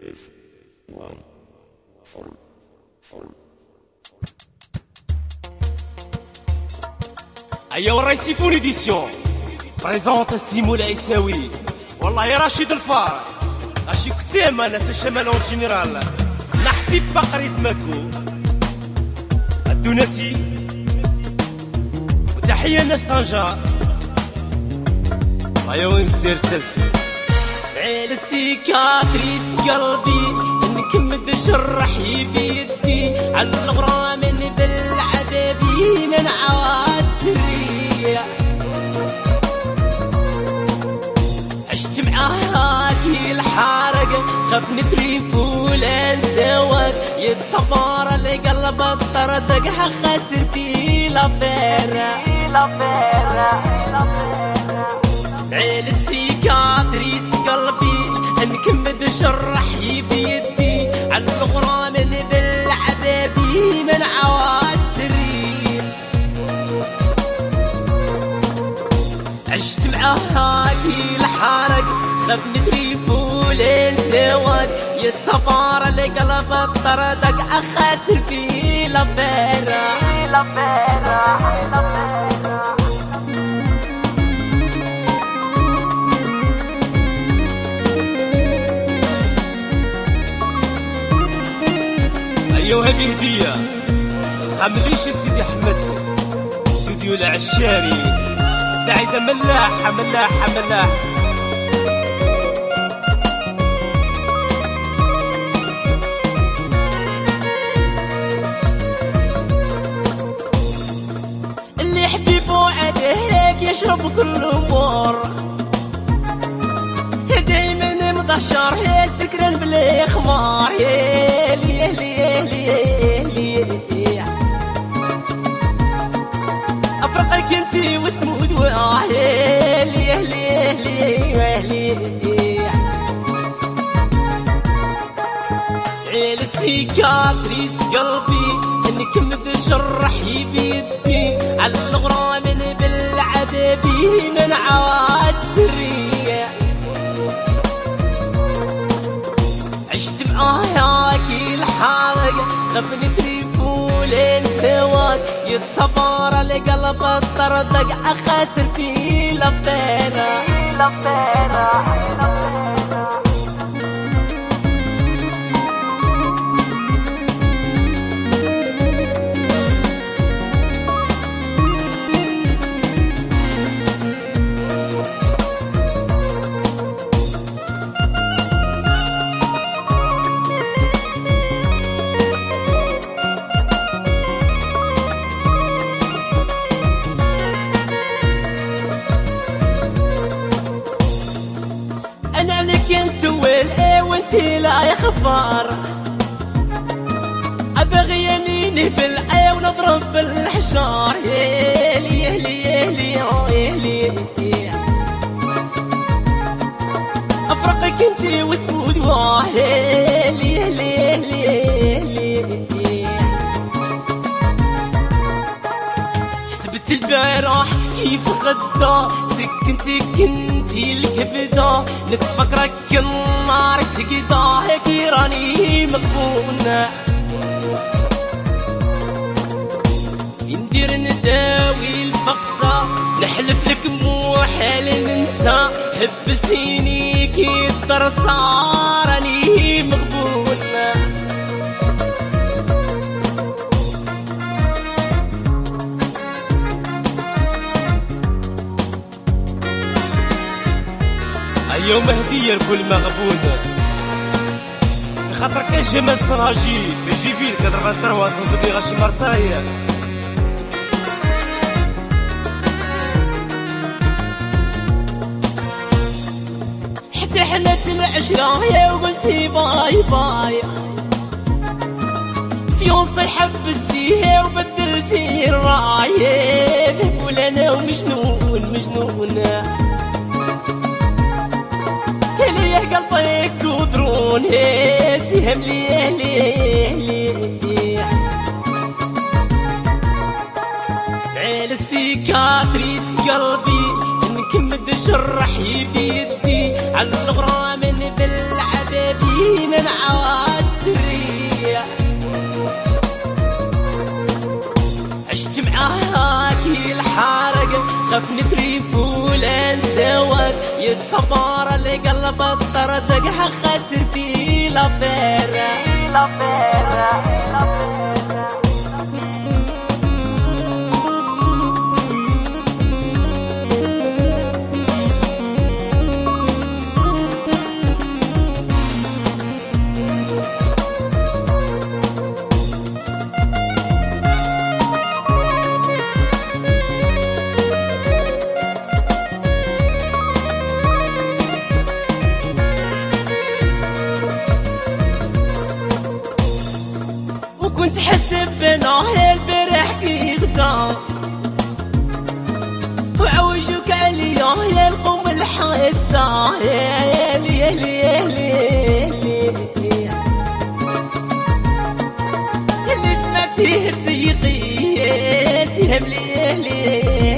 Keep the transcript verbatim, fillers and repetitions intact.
أيوا الرئيسي فون إديسيون بريزونت سيمو العيساوي والله يا رشيد الفار اشي كتيما ناس الشمال اون جينيرال نحبيب بقريز ماكو الدوناتي وتحية ناس طنجة أيوا نسير سلسل عيل السيكاتريس قلبي نكمد جرحي بيدي على الغرام بالعذابي من عواد سرية عشت معاه كي الحارق خاف ندري فولان سواك يتصبر القلب الطردق خاسر في لافيرا عيل السيكاتريس قلبي نكمد جرحي بيدي على الغرام بالعذابي من عواد سرير عشت معاه كي الحارق خاف ندري فولين سواد يتصفر القلب الطردق اخاسر في لافيرا أيوة هذه هدية خمليش سيدي أحمد استوديو العشاري سعيدة ملاحة ملاحة ملاحة اللي حبيبه عليك يشرب كل أمور دايما مضشر يا سكران بلا خمار يا ليه ليه ليه ليه افرقك انتي واسمود واه يا ليه ليه ليه ليه عيل السيكاتريس قلبي نكمد جرحي بيدي على الغرام بالعذابي من عواد سريه عشت معاه كي الحارق خاف ندري فولين سواد يتصبر القلب الطردق اخاسر في لافيرا أنا لك نسوي الإيه وانتي لا يا خبار أبغي يميني بالعي ونضرب بالحجار يلي يلي يلي يلي أفرقك انتي واسمود واه يلي يلي يلي حسبت البارح كيف غدا سكنتي كنتي الكبدة نتفكرك النار تقدا هيك راني مغبونة ندير نداوي الفقصة نحلف لك مو حال ننسى حبلتيني كي الدرسة راني مغبونة أيوة هدية لكل مغبون في خاطر كان جمال سراجي بيجي فيل كضرب تروى سوزوكي غاشي مرسايا حتى حلت العشرة يا وقلتي باي باي فيونسي حبستيه وبدلتي الراي بقول أنا ومجنون مجنون ليه قلبك ودرون سهم ليه ليه ليه عيل السيكاتريس قلبي نكمد جرحي بيدي على الغرام بالعذابي من عواد سرية عشت معاك الحارق خاف ندري فولا نسواك يتصبر القلب الطردق خسر في لافيرا لافيرا كنت حسب بناه البرح يغدا وعوجك عليا يا القوم الحاسدة يا لي يا لي يا لي اللي سمعتيه تيقيس يهب لي